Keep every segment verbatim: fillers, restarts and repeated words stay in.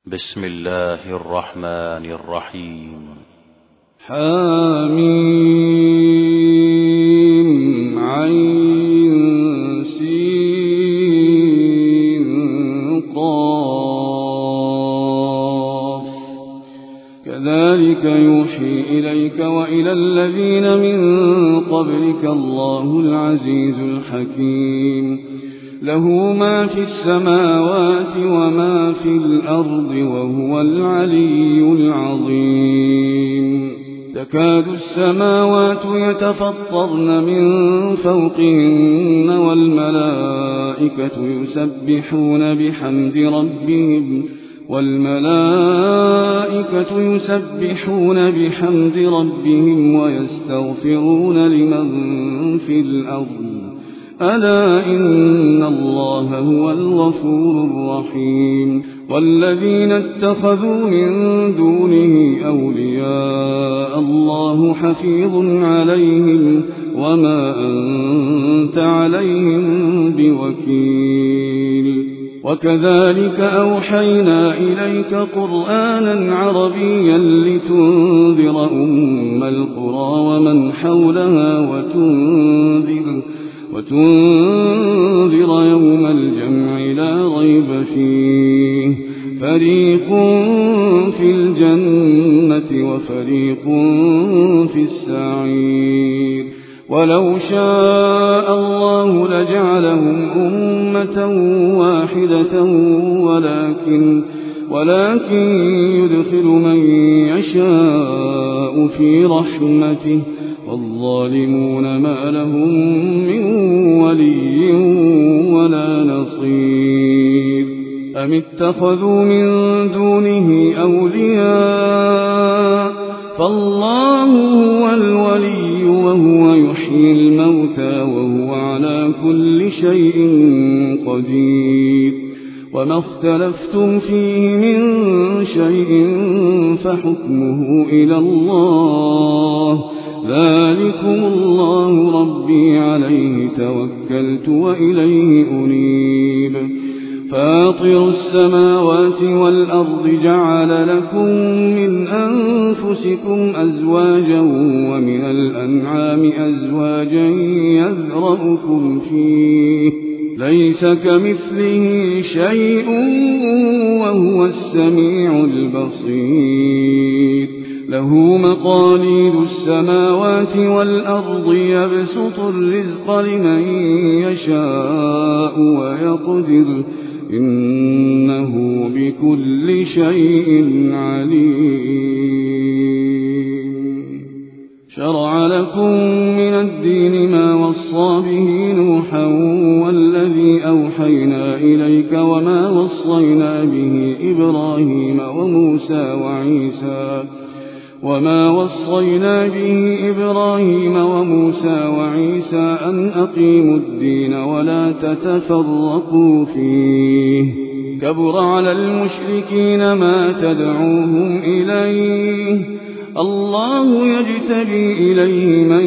بسم الله الرحمن الرحيم. حميم عين سين قاف كذلك يوحي إليك وإلى الذين من قبلك الله العزيز الحكيم. له ما في السماوات وما في الأرض وهو العلي العظيم. تكاد السماوات يتفطرن من فوقهن والملائكة يسبحون بحمد ربهم والملائكة يسبحون بحمد ربهم ويستغفرون لمن في الأرض ألا إن الله هو الغفور الرحيم. والذين اتخذوا من دونه أولياء الله حفيظ عليهم وما أنت عليهم بوكيل. وكذلك أوحينا إليك قرآنا عربيا لتنذر أم القرى ومن حولها وتنذر وتنذر يوم الجمع لا ريب فيه فريق في الجنة وفريق في السعير. ولو شاء الله لجعلهم أمة واحدة ولكن ولكن يدخل من يشاء في رحمته والظالمون ما لهم من ولي ولا نصير. أم اتخذوا من دونه أولياء فالله هو الولي وهو يحيي الموتى وهو على كل شيء قدير. وما اختلفتم فيه من شيء فحكمه إلى الله ذلكم الله ربي عليه توكلت وإليه أنيب. فاطر السماوات والأرض جعل لكم من أنفسكم أزواجا ومن الأنعام أزواجا يذرأكم فيه ليس كمثله شيء وهو السميع البصير. له مقاليد السماوات والأرض يبسط الرزق لمن يشاء ويقدر إنه بكل شيء عليم. شرع لكم من الدين ما وصى به نوحا والذي أوحينا إليك وما وصينا به إبراهيم وموسى وعيسى وما وصينا به إبراهيم وموسى وعيسى أن أقيموا الدين ولا تتفرقوا فيه كبر على المشركين ما تدعوهم إليه الله يجتبي إليه من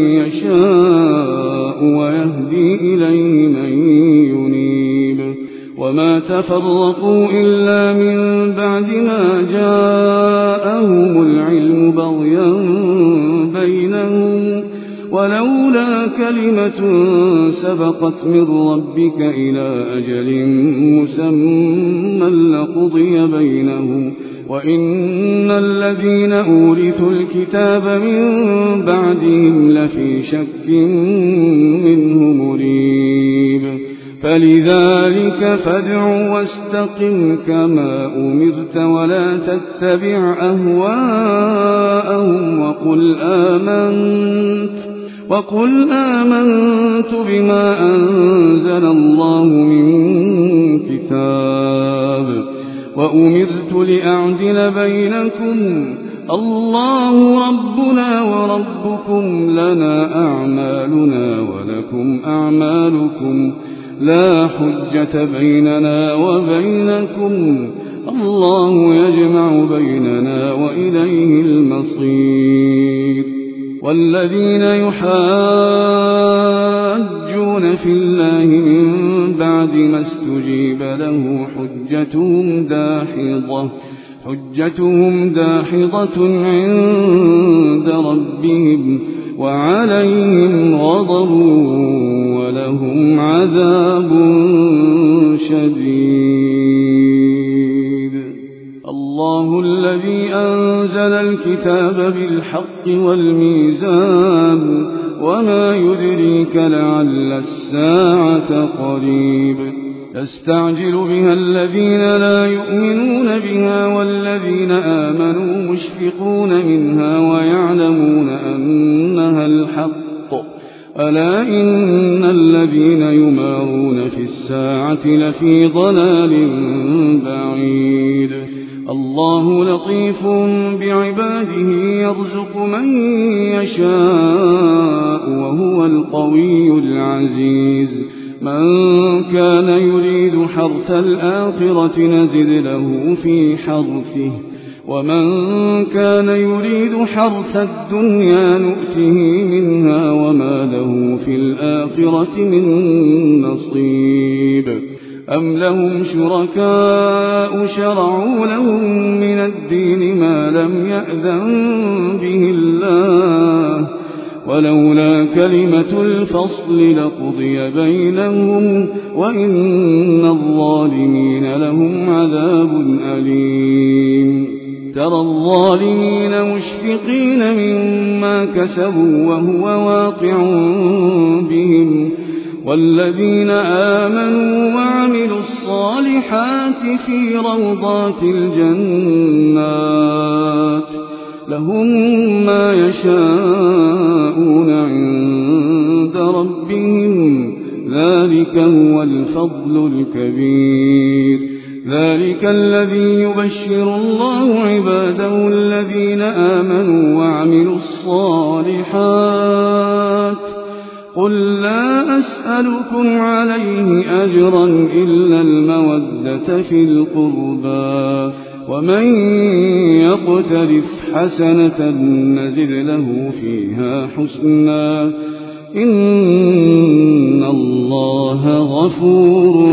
يشاء ويهدي إليه من ينيب. وما تفرقوا إلا من بعد ما جاءهم العلم بغيا بينهم ولولا كلمة سبقت من ربك إلى أجل مسمى لقضي بينهم وإن الذين أورثوا الكتاب من بعدهم لفي شك منه مريب. فلذلك فادع واستقم كما أمرت ولا تتبع أهواءهم وقل آمنت وقل آمنت بما أنزل الله من كتاب وأمرت لأعدل بينكم الله ربنا وربكم لنا أعمالنا ولكم أعمالكم لا حجة بيننا وبينكم الله يجمع بيننا وإليه المصير. والذين يحاجون في الله من بعد ما استجيب له حجة حجتهم داحضة حجتهم داحضة عند ربهم وعليهم غضب ولهم عذاب شديد. الله الذي أنزل الكتاب بالحق والميزان وما يدريك لعل الساعة قريب. يستعجل بها الذين لا يؤمنون بها والذين آمنوا مشفقون منها ويعلمون أنها الحق. ألا إن الذين يمارون في الساعة لفي ضلال بعيد. الله لطيف بعباده يرزق من يشاء وهو القوي العزيز. من كان يريد حرث الآخرة نزد له في حرثه ومن كان يريد حرث الدنيا نؤته منها وما له في الآخرة من نصيب. أم لهم شركاء شرعوا لهم من الدين ما لم يأذن به الله ولولا كلمة الفصل لقضي بينهم وإن الظالمين لهم عذاب أليم. ترى الظالمين مشفقين مما كسبوا وهو واقع بهم والذين آمنوا وعملوا الصالحات في روضات الجنات لهم ما يشاءون عند ربهم ذلك هو الفضل الكبير. ذلك الذي يبشر الله عباده الذين آمنوا وعملوا الصالحات. قل لا أسألكم عليه أجرا إلا المودة في القربى ومن يقترف حسنة نزد له فيها حسنا إن الله غفور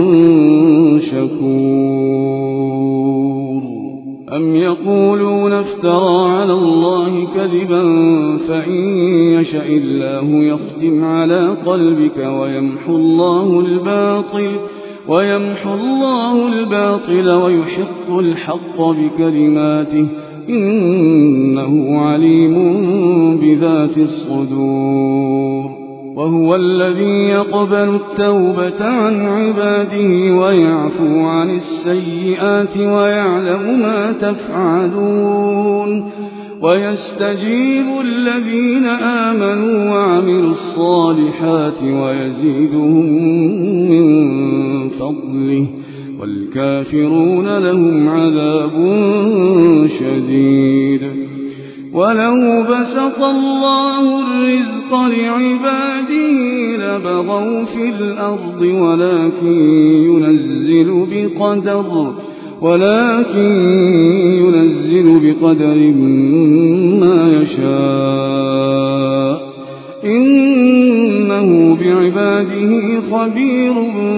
شكور. أم يقولون افترى على الله كذبا فإن يشأ الله يختم على قلبك ويمحو الله الباطل ويمحو الله الباطل ويحق الحق بكلماته إنه عليم بذات الصدور. وهو الذي يقبل التوبة عن عباده ويعفو عن السيئات ويعلم ما تفعلون ويستجيب الذين آمنوا وعملوا الصالحات ويزيدهم من فضله والكافرون لهم عذاب شديد. ولو بسط الله الرزق لعباده لبغوا في الأرض ولكن ينزل بقدر ولكن ينزل بقدر ما يشاء إنه بعباده خبير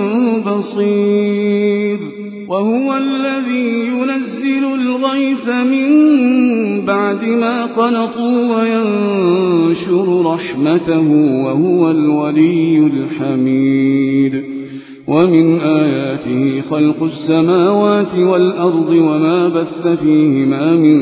بصير. وهو الذي ينزل الغيث من بعد ما قنطوا وينشر رحمته وهو الولي الحميد. ومن آياته خلق السماوات والأرض وما بث فيهما من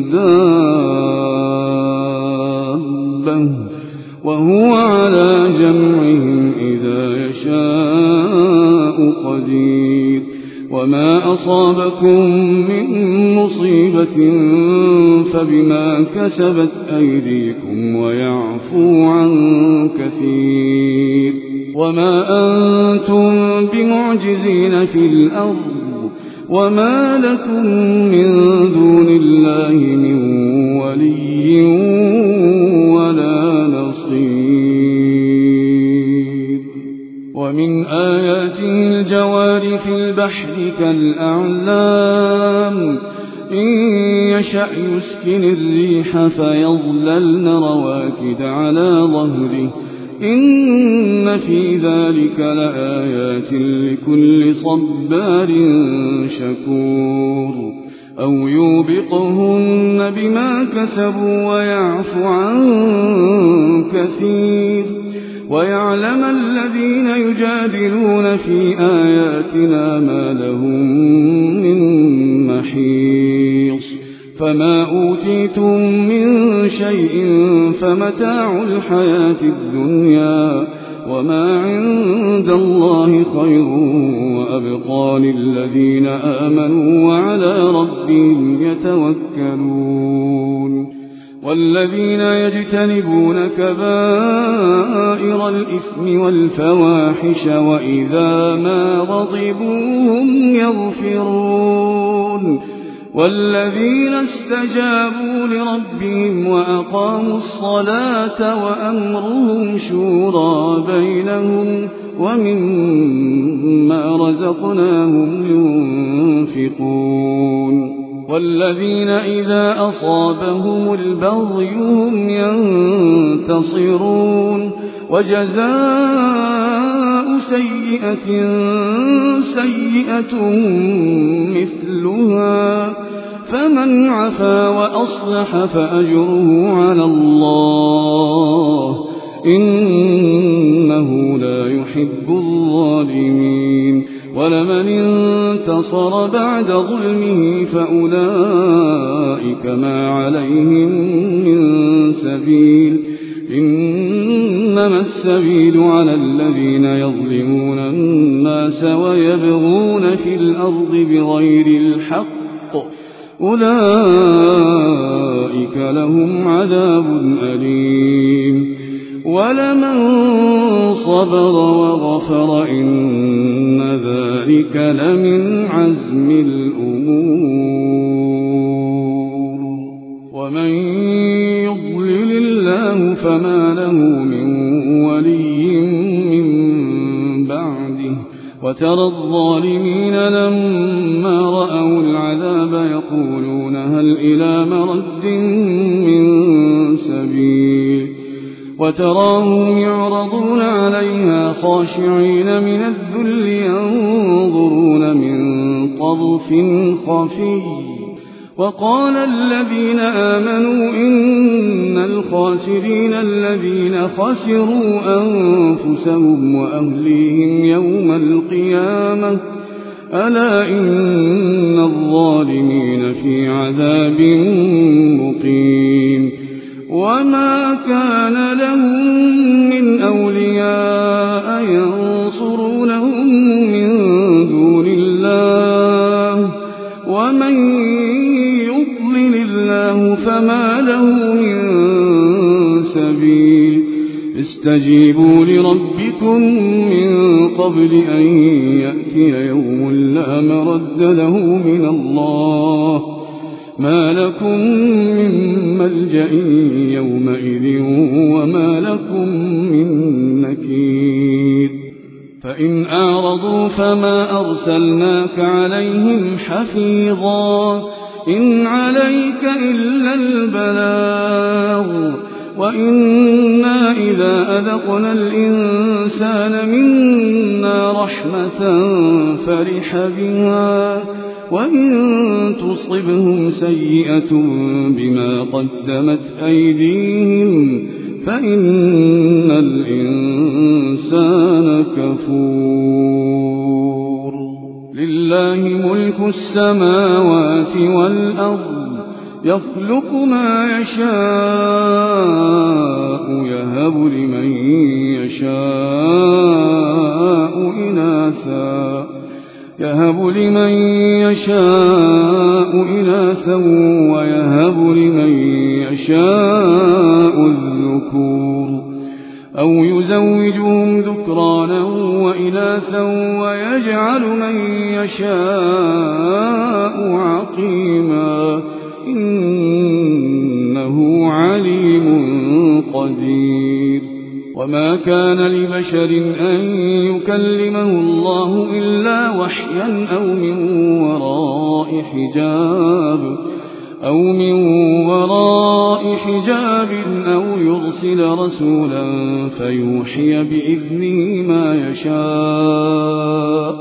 دابة وهو على جمعهم إذا يشاء قدير. وما أصابكم من مصيبة فبما كسبت أيديكم ويعفو عن كثير. وما أنتم بمعجزين في الأرض وما لكم من دون الله من ولي ولا نصير. ومن آياته الجوار في البحر كالأعلام إن يشأ يسكن الريح فيظللن رواكد على ظهره إن في ذلك لآيات لكل صبار شكور أو يوبقهن بما كسبوا ويعفو عن كثير ويعلم الذين يجادلون في آياتنا ما لهم من محيص فما أوتيتم من شيء فمتاع الحياة الدنيا وما عند الله خير وأبقى للذين آمنوا وعلى ربهم يتوكلون والذين يجتنبون كبائر الإثم والفواحش وإذا ما غضبوا هم يغفرون والذين استجابوا لربهم وأقاموا الصلاة وأمرهم شورى بينهم ومما رزقناهم ينفقون والذين إذا أصابهم البغي هم ينتصرون وجزاء سيئة سيئة مثلها فمن عفا وأصلح فأجره على الله إنه لا يحب الظالمين ولمن انتصر بعد ظلمه فأولئك ما عليهم من سبيل إنما السبيل على الذين يظلمون الناس ويبغون في الأرض بغير الحق أولئك لهم عذاب أليم ولمن صبر وغفر إن ذلك لمن عزم الأمور ومن يضلل الله فما له من ولي من بعده وترى الظالمين لما رأوا العذاب يقولون هل إلى مرد من سبيل وتراهم يعرضون عليها خاشعين من الذل ينظرون من طرف خفي وقال الذين آمنوا إن الخاسرين الذين خسروا أنفسهم وأهليهم يوم القيامة ألا إن الظالمين في عذاب مقيم وما كان لهم من أولياء ينصرونهم من دون الله ومن يضلل الله فما له من سبيل استجيبوا لربكم من قبل أن يأتي يوم لا مرد له من الله ما لكم من ملجأ يومئذ وما لكم من نكير فإن أعرضوا فما أرسلناك عليهم حفيظا إن عليك إلا البلاغ وإنا إذا أذقنا الإنسان منا رحمة فرح بها وإن تصبهم سيئة بما قدمت أيديهم فإن الإنسان كفور لله ملك السماوات والأرض يخلق ما يشاء يهب لمن يشاء إناثا يهب لمن يشاء إناثا ويهب لمن يشاء الذكور أو يزوجهم ذكرانا وإناثا ويجعل من يشاء عقيما إنه عليم قدير وما كان لبشر أن يكلمه الله إلا وحيا أو من وراء حجاب أو من وراء حجاب أو يرسل رسولا فيوحي بإذنه ما يشاء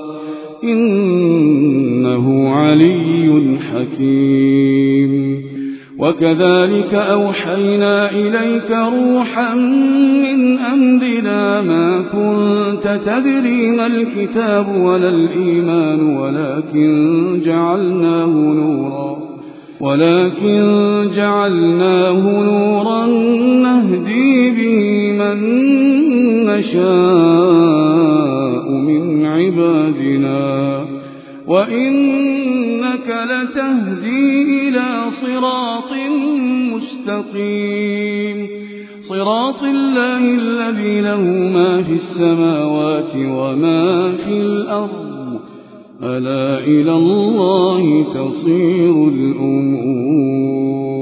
إنه علي حكيم. وكذلك أوحينا إليك روحا من أمرنا ما كنت تدري ما الكتاب ولا الإيمان ولكن جعلناه نورا ولكن جعلناه نورا نهدي به من نشاء من عبادنا وإنك لتهدي إلى صراط مستقيم صراط الله الذي له ما في السماوات وما في الأرض ألا إلى الله تصير الأمور.